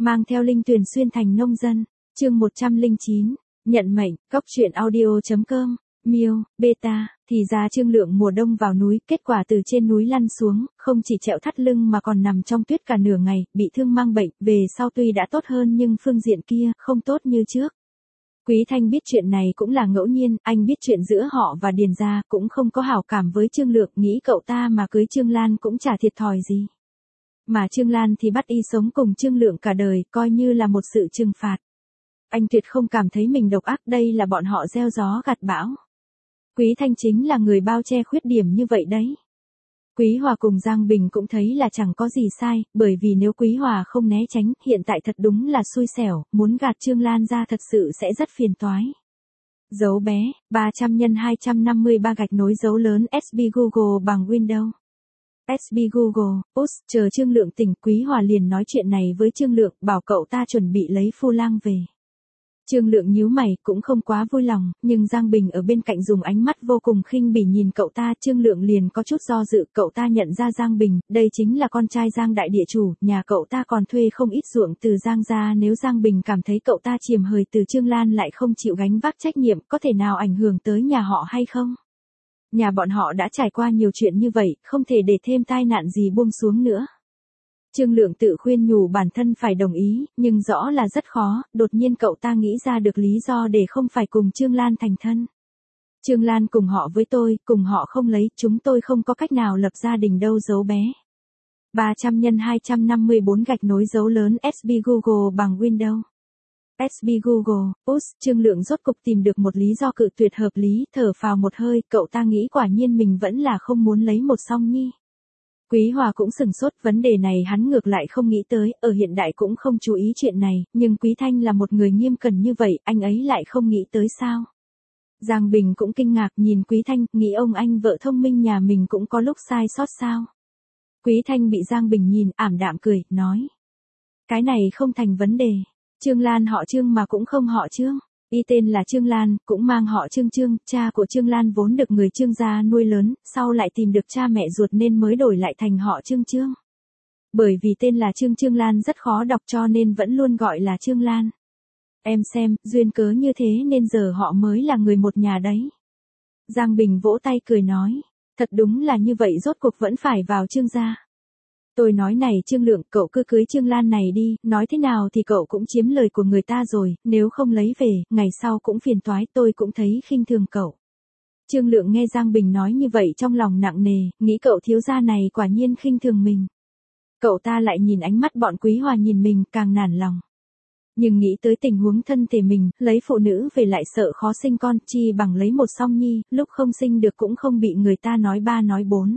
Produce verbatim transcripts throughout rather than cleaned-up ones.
mang theo Linh Tuyền xuyên thành nông dân. Chương một trăm lẻ chín, nhận mệnh, cóc truyện audio.com, Miêu, Beta, thì ra Trương Lượng mùa đông vào núi, kết quả từ trên núi lăn xuống, không chỉ trẹo thắt lưng mà còn nằm trong tuyết cả nửa ngày, bị thương mang bệnh, về sau tuy đã tốt hơn nhưng phương diện kia, không tốt như trước. Quý Thanh biết chuyện này cũng là ngẫu nhiên, anh biết chuyện giữa họ và Điền gia, cũng không có hảo cảm với Trương Lượng, nghĩ cậu ta mà cưới Trương Lan cũng chả thiệt thòi gì. Mà Trương Lan thì bắt y sống cùng Trương Lượng cả đời, coi như là một sự trừng phạt. Anh tuyệt không cảm thấy mình độc ác, đây là bọn họ gieo gió gặt bão. Quý Thanh chính là người bao che khuyết điểm như vậy đấy. Quý Hòa cùng Giang Bình cũng thấy là chẳng có gì sai, bởi vì nếu Quý Hòa không né tránh, hiện tại thật đúng là xui xẻo, muốn gạt Trương Lan ra thật sự sẽ rất phiền toái. Dấu bé, ba trăm nhân hai trăm năm mươi ba gạch nối dấu lớn ét bê Google bằng Windows. ét bê Google, út, chờ Trương Lượng tỉnh, Quý Hòa liền nói chuyện này với Trương Lượng, bảo cậu ta chuẩn bị lấy Phu Lang về. Trương Lượng nhíu mày, cũng không quá vui lòng, nhưng Giang Bình ở bên cạnh dùng ánh mắt vô cùng khinh bỉ nhìn cậu ta, Trương Lượng liền có chút do dự, cậu ta nhận ra Giang Bình, đây chính là con trai Giang đại địa chủ, nhà cậu ta còn thuê không ít ruộng từ Giang gia, nếu Giang Bình cảm thấy cậu ta chiềm hời từ Trương Lan lại không chịu gánh vác trách nhiệm, có thể nào ảnh hưởng tới nhà họ hay không? Nhà bọn họ đã trải qua nhiều chuyện như vậy, không thể để thêm tai nạn gì buông xuống nữa. Trương Lượng tự khuyên nhủ bản thân phải đồng ý, nhưng rõ là rất khó, đột nhiên cậu ta nghĩ ra được lý do để không phải cùng Trương Lan thành thân. Trương Lan cùng họ với tôi, cùng họ không lấy, chúng tôi không có cách nào lập gia đình đâu dấu bé. ba trăm nhân hai trăm năm mươi bốn gạch nối dấu lớn ét bê Google bằng Windows. ét bê Google, út, Trương Lượng rốt cục tìm được một lý do cự tuyệt hợp lý, thở phào một hơi, cậu ta nghĩ quả nhiên mình vẫn là không muốn lấy một song nhi. Quý Hòa cũng sừng sốt, vấn đề này hắn ngược lại không nghĩ tới, ở hiện đại cũng không chú ý chuyện này, nhưng Quý Thanh là một người nghiêm cẩn như vậy, anh ấy lại không nghĩ tới sao. Giang Bình cũng kinh ngạc nhìn Quý Thanh, nghĩ ông anh vợ thông minh nhà mình cũng có lúc sai sót sao. Quý Thanh bị Giang Bình nhìn, ảm đạm cười, nói. Cái này không thành vấn đề, Trương Lan họ Trương mà cũng không họ Trương. Y tên là Trương Lan, cũng mang họ Trương Trương, cha của Trương Lan vốn được người Trương gia nuôi lớn, sau lại tìm được cha mẹ ruột nên mới đổi lại thành họ Trương Trương. Bởi vì tên là Trương Trương Lan rất khó đọc cho nên vẫn luôn gọi là Trương Lan. Em xem, duyên cớ như thế nên giờ họ mới là người một nhà đấy. Giang Bình vỗ tay cười nói, thật đúng là như vậy rốt cuộc vẫn phải vào Trương gia. Tôi nói này Trương Lượng, cậu cứ cưới Trương Lan này đi, nói thế nào thì cậu cũng chiếm lời của người ta rồi, nếu không lấy về, ngày sau cũng phiền toái, tôi cũng thấy khinh thường cậu. Trương Lượng nghe Giang Bình nói như vậy trong lòng nặng nề, nghĩ cậu thiếu gia này quả nhiên khinh thường mình. Cậu ta lại nhìn ánh mắt bọn Quý Hòa nhìn mình, càng nản lòng. Nhưng nghĩ tới tình huống thân thể mình, lấy phụ nữ về lại sợ khó sinh con, chi bằng lấy một song nhi, lúc không sinh được cũng không bị người ta nói ba nói bốn.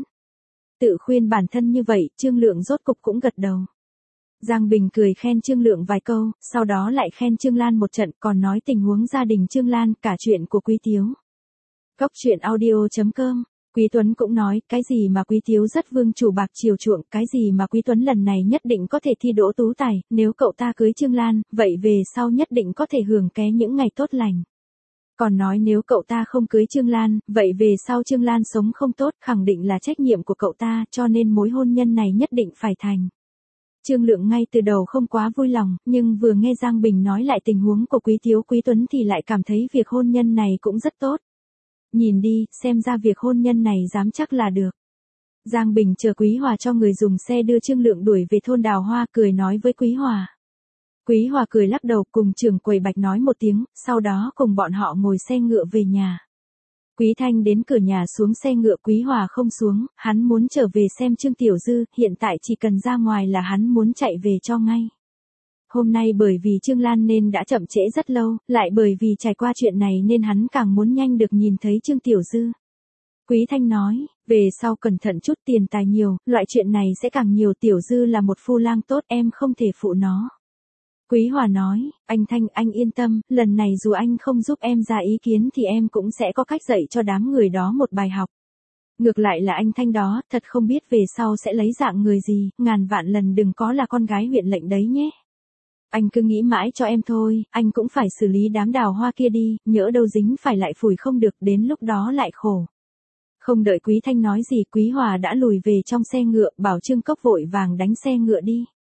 Tự khuyên bản thân như vậy, Trương Lượng rốt cục cũng gật đầu. Giang Bình cười khen Trương Lượng vài câu, sau đó lại khen Trương Lan một trận, còn nói tình huống gia đình Trương Lan, cả chuyện của Quý Tiếu. Cóc truyện audio.com, Quý Tuấn cũng nói, cái gì mà Quý Tiếu rất vương chủ bạc chiều chuộng, cái gì mà Quý Tuấn lần này nhất định có thể thi đỗ tú tài, nếu cậu ta cưới Trương Lan, vậy về sau nhất định có thể hưởng ké những ngày tốt lành. Còn nói nếu cậu ta không cưới Trương Lan, vậy về sau Trương Lan sống không tốt, khẳng định là trách nhiệm của cậu ta, cho nên mối hôn nhân này nhất định phải thành. Trương Lượng ngay từ đầu không quá vui lòng, nhưng vừa nghe Giang Bình nói lại tình huống của Quý Tiếu Quý Tuấn thì lại cảm thấy việc hôn nhân này cũng rất tốt. Nhìn đi, xem ra việc hôn nhân này dám chắc là được. Giang Bình chờ Quý Hòa cho người dùng xe đưa Trương Lượng đuổi về thôn Đào Hoa, cười nói với Quý Hòa. Quý Hòa cười lắc đầu, cùng trưởng quầy Bạch nói một tiếng, sau đó cùng bọn họ ngồi xe ngựa về nhà. Quý Thanh đến cửa nhà xuống xe ngựa, Quý Hòa không xuống, hắn muốn trở về xem Trương Tiểu Dư, hiện tại chỉ cần ra ngoài là hắn muốn chạy về cho ngay. Hôm nay bởi vì Trương Lan nên đã chậm trễ rất lâu, lại bởi vì trải qua chuyện này nên hắn càng muốn nhanh được nhìn thấy Trương Tiểu Dư. Quý Thanh nói, về sau cẩn thận chút, tiền tài nhiều, loại chuyện này sẽ càng nhiều, Tiểu Dư là một phu lang tốt, em không thể phụ nó. Quý Hòa nói, anh Thanh, anh yên tâm, lần này dù anh không giúp em ra ý kiến thì em cũng sẽ có cách dạy cho đám người đó một bài học. Ngược lại là anh Thanh đó, thật không biết về sau sẽ lấy dạng người gì, ngàn vạn lần đừng có là con gái huyện lệnh đấy nhé. Anh cứ nghĩ mãi cho em thôi, anh cũng phải xử lý đám Đào Hoa kia đi, nhỡ đâu dính phải lại phủi không được, đến lúc đó lại khổ. Không đợi Quý Thanh nói gì, Quý Hòa đã lùi về trong xe ngựa, bảo Trương Cốc vội vàng đánh xe ngựa đi.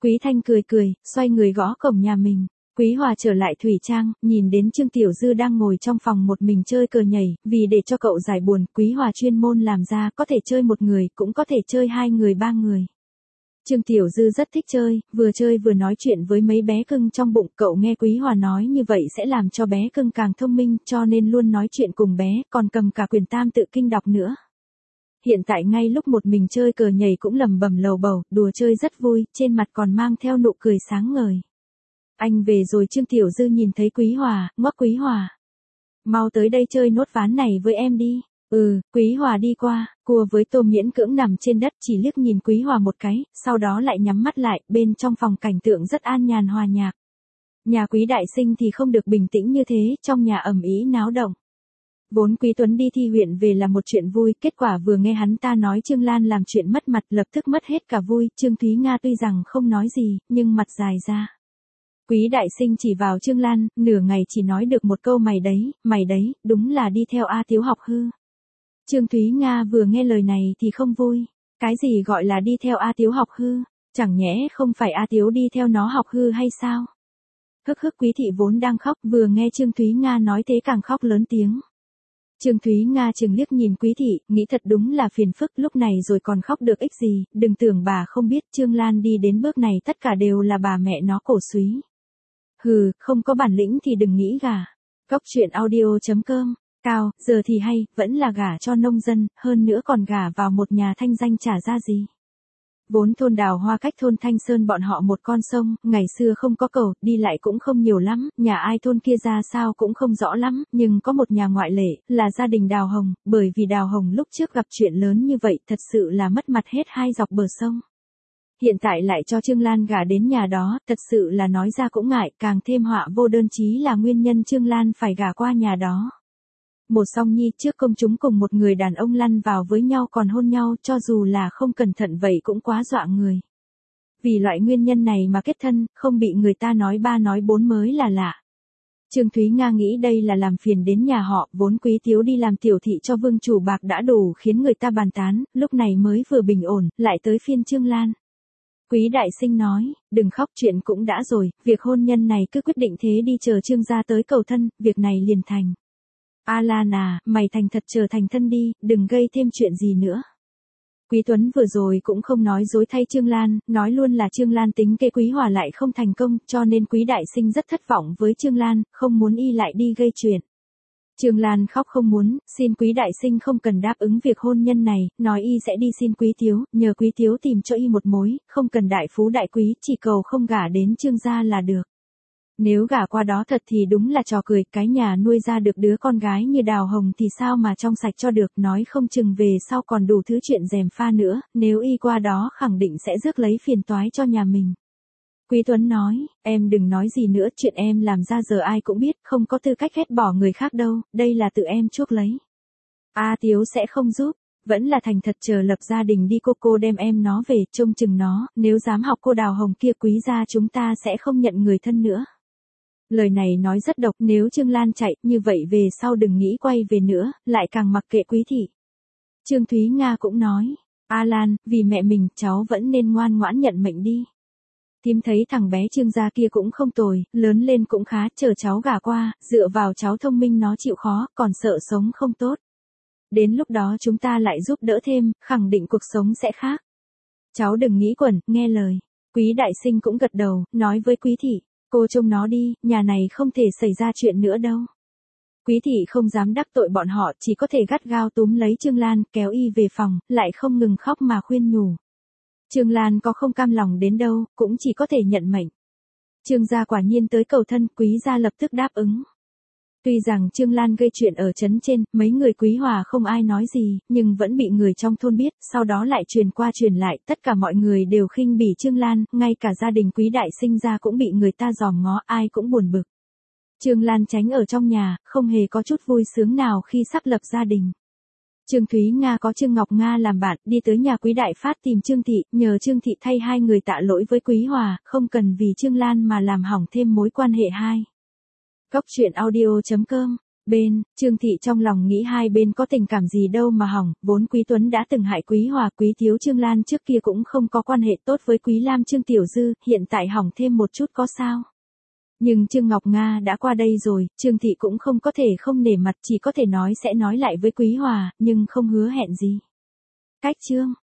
Quý Thanh cười cười, xoay người gõ cổng nhà mình. Quý Hòa trở lại thủy trang, nhìn đến Trương Tiểu Dư đang ngồi trong phòng một mình chơi cờ nhảy, vì để cho cậu giải buồn, Quý Hòa chuyên môn làm ra, có thể chơi một người, cũng có thể chơi hai người ba người. Trương Tiểu Dư rất thích chơi, vừa chơi vừa nói chuyện với mấy bé cưng trong bụng, cậu nghe Quý Hòa nói như vậy sẽ làm cho bé cưng càng thông minh, cho nên luôn nói chuyện cùng bé, còn cầm cả quyền tam tự kinh đọc nữa. Hiện tại ngay lúc một mình chơi cờ nhảy cũng lầm bầm lầu bầu, đùa chơi rất vui, trên mặt còn mang theo nụ cười sáng ngời. Anh về rồi. Trương Tiểu Dư nhìn thấy Quý Hòa, ngoắc Quý Hòa. Mau tới đây chơi nốt ván này với em đi. Ừ, Quý Hòa đi qua, cua với Tô miễn cưỡng nằm trên đất chỉ liếc nhìn Quý Hòa một cái, sau đó lại nhắm mắt lại, bên trong phòng cảnh tượng rất an nhàn hòa nhạc. Nhà Quý Đại Sinh thì không được bình tĩnh như thế, trong nhà ầm ĩ náo động. Vốn Quý Tuấn đi thi huyện về là một chuyện vui, kết quả vừa nghe hắn ta nói Trương Lan làm chuyện mất mặt lập tức mất hết cả vui, Trương Thúy Nga tuy rằng không nói gì, nhưng mặt dài ra. Quý Đại Sinh chỉ vào Trương Lan, nửa ngày chỉ nói được một câu mày đấy, mày đấy, đúng là đi theo A Tiếu học hư. Trương Thúy Nga vừa nghe lời này thì không vui, cái gì gọi là đi theo A Tiếu học hư, chẳng nhẽ không phải A Tiếu đi theo nó học hư hay sao? Hức hức. Quý thị vốn đang khóc, vừa nghe Trương Thúy Nga nói thế càng khóc lớn tiếng. Trương Thúy Nga chừng liếc nhìn Quý thị, nghĩ thật đúng là phiền phức, lúc này rồi còn khóc được ích gì, đừng tưởng bà không biết Trương Lan đi đến bước này tất cả đều là bà mẹ nó cổ súy. Hừ, không có bản lĩnh thì đừng nghĩ gả. Cóc truyện audio chấm com, cao, giờ thì hay, vẫn là gả cho nông dân, hơn nữa còn gả vào một nhà thanh danh chả ra gì. Vốn thôn Đào Hoa cách thôn Thanh Sơn bọn họ một con sông, ngày xưa không có cầu, đi lại cũng không nhiều lắm, nhà ai thôn kia ra sao cũng không rõ lắm, nhưng có một nhà ngoại lệ, là gia đình Đào Hồng, bởi vì Đào Hồng lúc trước gặp chuyện lớn như vậy thật sự là mất mặt hết hai dọc bờ sông. Hiện tại lại cho Trương Lan gả đến nhà đó, thật sự là nói ra cũng ngại, càng thêm họa vô đơn chí là nguyên nhân Trương Lan phải gả qua nhà đó. Một song nhi trước công chúng cùng một người đàn ông lăn vào với nhau còn hôn nhau, cho dù là không cẩn thận vậy cũng quá dọa người. Vì loại nguyên nhân này mà kết thân, không bị người ta nói ba nói bốn mới là lạ. Trương Thúy Nga nghĩ đây là làm phiền đến nhà họ, vốn Quý Tiếu đi làm tiểu thị cho vương chủ bạc đã đủ khiến người ta bàn tán, lúc này mới vừa bình ổn, lại tới phiên Trương Lan. Quý Đại Sinh nói, đừng khóc, chuyện cũng đã rồi, việc hôn nhân này cứ quyết định thế đi, chờ Trương gia tới cầu thân, việc này liền thành. A Lan à, mày thành thật trở thành thân đi, đừng gây thêm chuyện gì nữa. Quý Tuấn vừa rồi cũng không nói dối thay Trương Lan, nói luôn là Trương Lan tính kế Quý Hòa lại không thành công, cho nên Quý Đại Sinh rất thất vọng với Trương Lan, không muốn y lại đi gây chuyện. Trương Lan khóc không muốn, xin Quý Đại Sinh không cần đáp ứng việc hôn nhân này, nói y sẽ đi xin Quý Tiếu, nhờ Quý Tiếu tìm cho y một mối, không cần đại phú đại quý, chỉ cầu không gả đến Trương gia là được. Nếu gả qua đó thật thì đúng là trò cười, cái nhà nuôi ra được đứa con gái như Đào Hồng thì sao mà trong sạch cho được, nói không chừng về sau còn đủ thứ chuyện gièm pha nữa, nếu y qua đó khẳng định sẽ rước lấy phiền toái cho nhà mình. Quý Tuấn nói, em đừng nói gì nữa, chuyện em làm ra giờ ai cũng biết, không có tư cách ghét bỏ người khác đâu, đây là tự em chuốc lấy. A Tiếu sẽ không giúp, vẫn là thành thật chờ lập gia đình đi, cô cô đem em nó về, trông chừng nó, nếu dám học cô Đào Hồng kia Quý gia chúng ta sẽ không nhận người thân nữa. Lời này nói rất độc, nếu Trương Lan chạy, như vậy về sau đừng nghĩ quay về nữa, lại càng mặc kệ Quý thị. Trương Thúy Nga cũng nói, A Lan, vì mẹ mình, cháu vẫn nên ngoan ngoãn nhận mệnh đi. Thím thấy thằng bé Trương gia kia cũng không tồi, lớn lên cũng khá, chờ cháu gả qua, dựa vào cháu thông minh nó chịu khó, còn sợ sống không tốt. Đến lúc đó chúng ta lại giúp đỡ thêm, khẳng định cuộc sống sẽ khác. Cháu đừng nghĩ quẩn, nghe lời. Quý Đại Sinh cũng gật đầu, nói với Quý thị, cô trông nó đi, nhà này không thể xảy ra chuyện nữa đâu. Quý thị không dám đắc tội bọn họ, chỉ có thể gắt gao túm lấy Trương Lan, kéo y về phòng, lại không ngừng khóc mà khuyên nhủ. Trương Lan có không cam lòng đến đâu, cũng chỉ có thể nhận mệnh. Trương gia quả nhiên tới cầu thân, Quý gia lập tức đáp ứng. Tuy rằng Trương Lan gây chuyện ở trấn trên, mấy người Quý Hòa không ai nói gì, nhưng vẫn bị người trong thôn biết, sau đó lại truyền qua truyền lại, tất cả mọi người đều khinh bỉ Trương Lan, ngay cả gia đình Quý Đại Sinh ra cũng bị người ta dòm ngó, ai cũng buồn bực. Trương Lan tránh ở trong nhà, không hề có chút vui sướng nào khi sắp lập gia đình. Trương Thúy Nga có Trương Ngọc Nga làm bạn, đi tới nhà Quý Đại Phát tìm Trương Thị, nhờ Trương Thị thay hai người tạ lỗi với Quý Hòa, không cần vì Trương Lan mà làm hỏng thêm mối quan hệ hai. Cóc truyện audio chấm com Bên, Trương Thị trong lòng nghĩ hai bên có tình cảm gì đâu mà hỏng, vốn Quý Tuấn đã từng hại Quý Hòa, Quý Thiếu Trương Lan trước kia cũng không có quan hệ tốt với Quý Lam Trương Tiểu Dư, hiện tại hỏng thêm một chút có sao. Nhưng Trương Ngọc Nga đã qua đây rồi, Trương Thị cũng không có thể không nể mặt, chỉ có thể nói sẽ nói lại với Quý Hòa, nhưng không hứa hẹn gì. Cách Trương